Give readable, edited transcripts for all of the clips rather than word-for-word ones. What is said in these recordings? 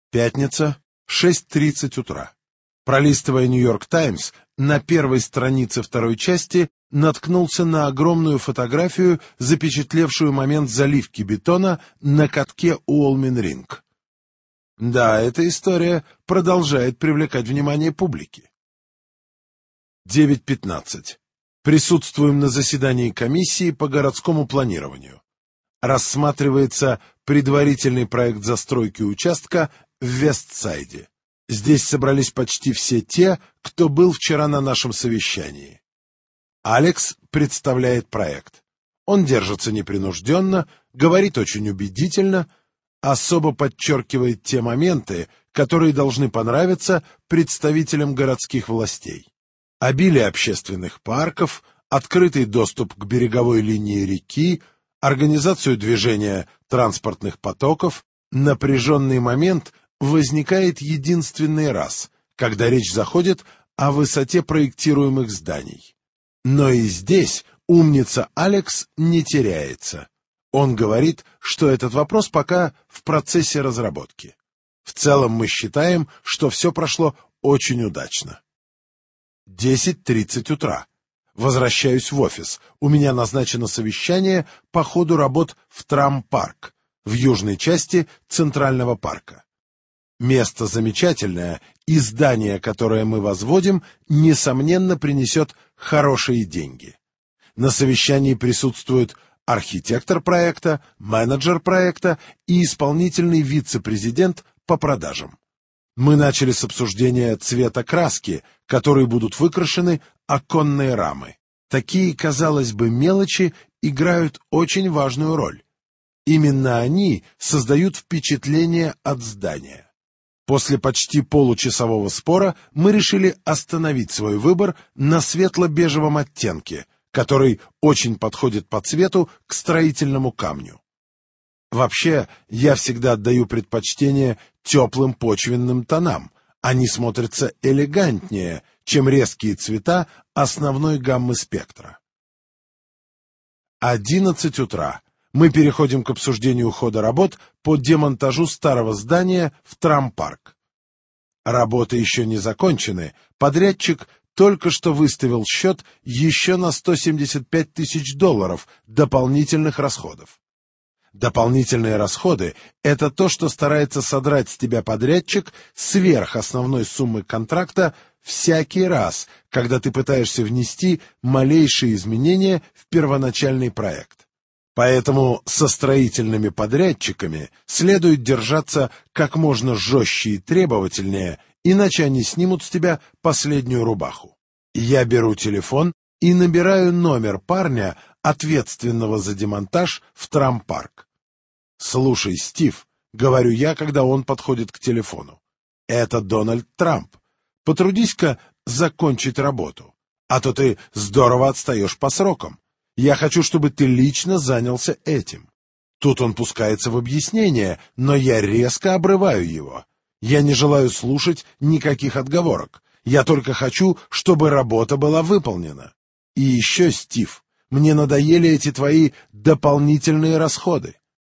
Пятница, 6:30 утра. Пролистывая «Нью-Йорк Таймс», на первой странице второй части наткнулся на огромную фотографию, запечатлевшую момент заливки бетона на катке Уолмин-Ринг. Да, эта история продолжает привлекать внимание публики. 9:15. Присутствуем на заседании комиссии по городскому планированию. Рассматривается предварительный проект застройки участка в Вестсайде. Здесь собрались почти все те, кто был вчера на нашем совещании. Алекс представляет проект. Он держится непринужденно, говорит очень убедительно, особо подчеркивает те моменты, которые должны понравиться представителям городских властей. Обилие общественных парков, открытый доступ к береговой линии реки, организацию движения транспортных потоков. Напряженный момент возникает единственный раз, когда речь заходит о высоте проектируемых зданий. Но и здесь умница Алекс не теряется. Он говорит, что этот вопрос пока в процессе разработки. В целом мы считаем, что все прошло очень удачно. 10:30 утра. Возвращаюсь в офис. У меня назначено совещание по ходу работ в Трамп-парк, в южной части Центрального парка. Место замечательное, и здание, которое мы возводим, несомненно принесет хорошие деньги. На совещании присутствуют архитектор проекта, менеджер проекта и исполнительный вице-президент по продажам. Мы начали с обсуждения цвета краски, которой будут выкрашены оконные рамы. Такие, казалось бы, мелочи играют очень важную роль. Именно они создают впечатление от здания. После почти получасового спора мы решили остановить свой выбор на светло-бежевом оттенке, который очень подходит по цвету к строительному камню. Вообще, я всегда отдаю предпочтение теплым почвенным тонам. Они смотрятся элегантнее, чем резкие цвета основной гаммы спектра. 11 утра. Мы переходим к обсуждению хода работ по демонтажу старого здания в Трамп-парк. Работы еще не закончены. Подрядчик только что выставил счет еще на $175 тысяч дополнительных расходов. Дополнительные расходы — это то, что старается содрать с тебя подрядчик сверх основной суммы контракта всякий раз, когда ты пытаешься внести малейшие изменения в первоначальный проект. Поэтому со строительными подрядчиками следует держаться как можно жестче и требовательнее, иначе они снимут с тебя последнюю рубаху. Я беру телефон и набираю номер парня, ответственного за демонтаж в Трамп-парк. «Слушай, Стив», — говорю я, когда он подходит к телефону, — «это Дональд Трамп. Потрудись-ка закончить работу, а то ты здорово отстаешь по срокам. Я хочу, чтобы ты лично занялся этим». Тут он пускается в объяснение, но я резко обрываю его. Я не желаю слушать никаких отговорок. Я только хочу, чтобы работа была выполнена. И еще, Стив, мне надоели эти твои дополнительные расходы.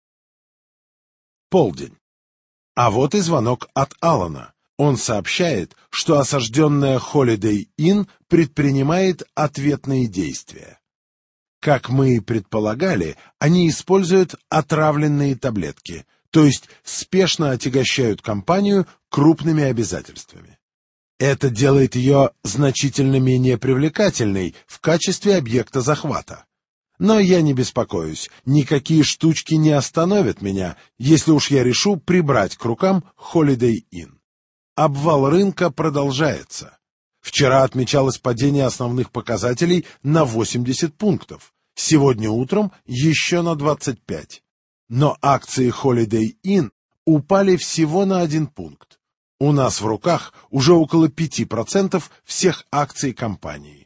Полдень. А вот и звонок от Алана. Он сообщает, что осажденная Holiday Inn предпринимает ответные действия. Как мы и предполагали, они используют отравленные таблетки, то есть спешно отягощают компанию крупными обязательствами. Это делает ее значительно менее привлекательной в качестве объекта захвата. Но я не беспокоюсь, никакие штучки не остановят меня, если уж я решу прибрать к рукам Holiday Inn. Обвал рынка продолжается. Вчера отмечалось падение основных показателей на 80 пунктов, сегодня утром еще на 25. Но акции Holiday Inn упали всего на 1 пункт. У нас в руках уже около 5% всех акций компании.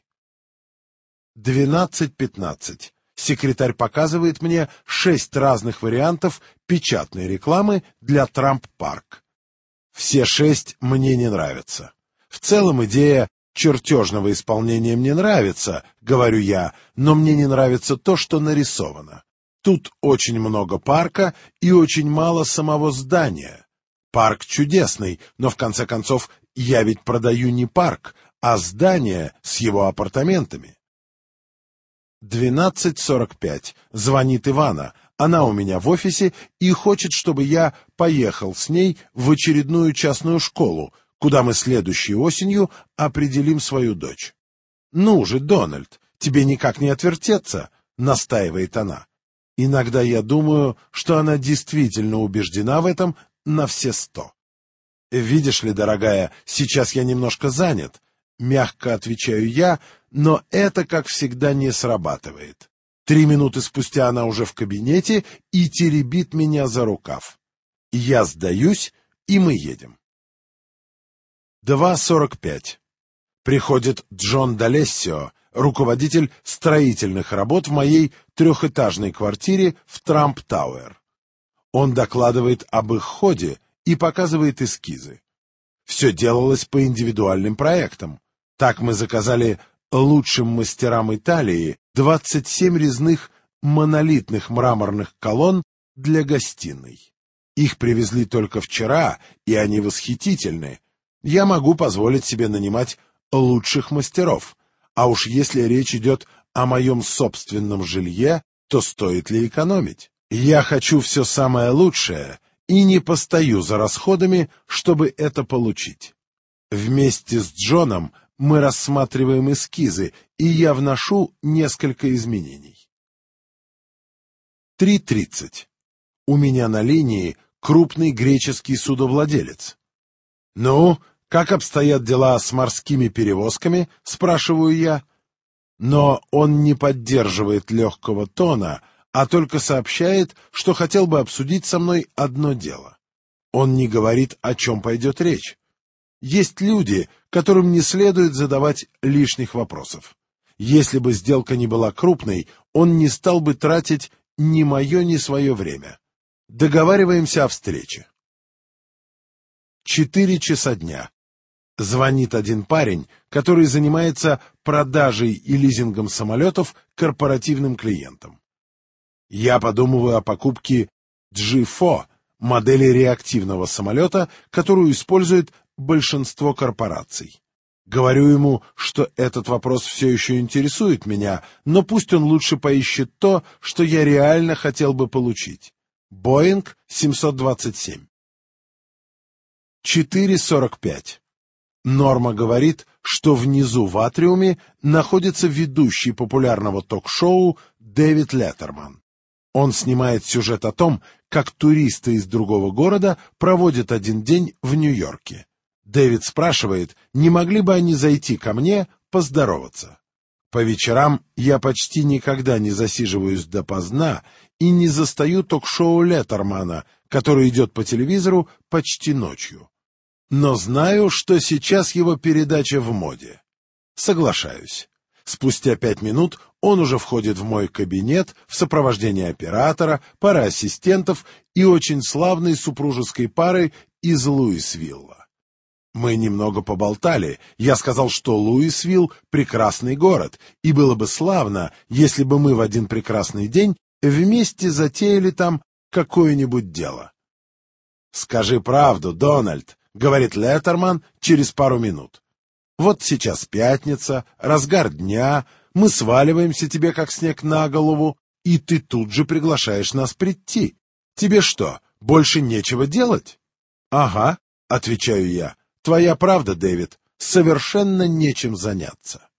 12:15. Секретарь показывает мне 6 разных вариантов печатной рекламы для Трамп-парк. Все 6 мне не нравятся. В целом идея чертежного исполнения мне нравится, говорю я, но мне не нравится то, что нарисовано. Тут очень много парка и очень мало самого здания. Парк чудесный, но в конце концов я ведь продаю не парк, а здание с его апартаментами. 12:45. Звонит Ивана. Она у меня в офисе и хочет, чтобы я поехал с ней в очередную частную школу, куда мы следующей осенью определим свою дочь. «Ну же, Дональд, тебе никак не отвертеться», — настаивает она. Иногда я думаю, что она действительно убеждена в этом на все 100. «Видишь ли, дорогая, сейчас я немножко занят», — мягко отвечаю я, но это, как всегда, не срабатывает. 3 минуты спустя она уже в кабинете и теребит меня за рукав. Я сдаюсь, и мы едем. 2:45. Приходит Джон Далессио, руководитель строительных работ в моей 3-этажной квартире в Трамп-Тауэр. Он докладывает об их ходе и показывает эскизы. Все делалось по индивидуальным проектам. Так мы заказали лучшим мастерам Италии 27 резных монолитных мраморных колонн для гостиной. Их привезли только вчера, и они восхитительны. Я могу позволить себе нанимать лучших мастеров, а уж если речь идет о моем собственном жилье, то стоит ли экономить? Я хочу все самое лучшее и не постою за расходами, чтобы это получить. Вместе с Джоном мы рассматриваем эскизы, и я вношу несколько изменений. 3:30. У меня на линии крупный греческий судовладелец. «Ну, как обстоят дела с морскими перевозками?» — спрашиваю я. Но он не поддерживает легкого тона, а только сообщает, что хотел бы обсудить со мной одно дело. Он не говорит, о чем пойдет речь. Есть люди, которым не следует задавать лишних вопросов. Если бы сделка не была крупной, он не стал бы тратить ни мое, ни свое время. Договариваемся о встрече. 4 часа дня. Звонит один парень, который занимается продажей и лизингом самолетов корпоративным клиентам. Я подумываю о покупке G4, модели реактивного самолета, которую использует большинство корпораций. Говорю ему, что этот вопрос все еще интересует меня, но пусть он лучше поищет то, что я реально хотел бы получить. Boeing 727. 4:45. Норма говорит, что внизу в атриуме находится ведущий популярного ток-шоу Дэвид Леттерман. Он снимает сюжет о том, как туристы из другого города проводят один день в Нью-Йорке. Дэвид спрашивает, не могли бы они зайти ко мне поздороваться. По вечерам я почти никогда не засиживаюсь допоздна и не застаю ток-шоу Леттермана, который идет по телевизору почти ночью. Но знаю, что сейчас его передача в моде. Соглашаюсь. Спустя 5 минут он уже входит в мой кабинет в сопровождении оператора, пары ассистентов и очень славной супружеской пары из Луисвилла. Мы немного поболтали. Я сказал, что Луисвилл — прекрасный город, и было бы славно, если бы мы в один прекрасный день вместе затеяли там какое-нибудь дело. «Скажи правду, Дональд», — говорит Леттерман через пару минут. «Вот сейчас пятница, разгар дня, мы сваливаемся тебе как снег на голову, и ты тут же приглашаешь нас прийти. Тебе что, больше нечего делать?» «Ага», — отвечаю я, — «твоя правда, Дэвид, совершенно нечем заняться».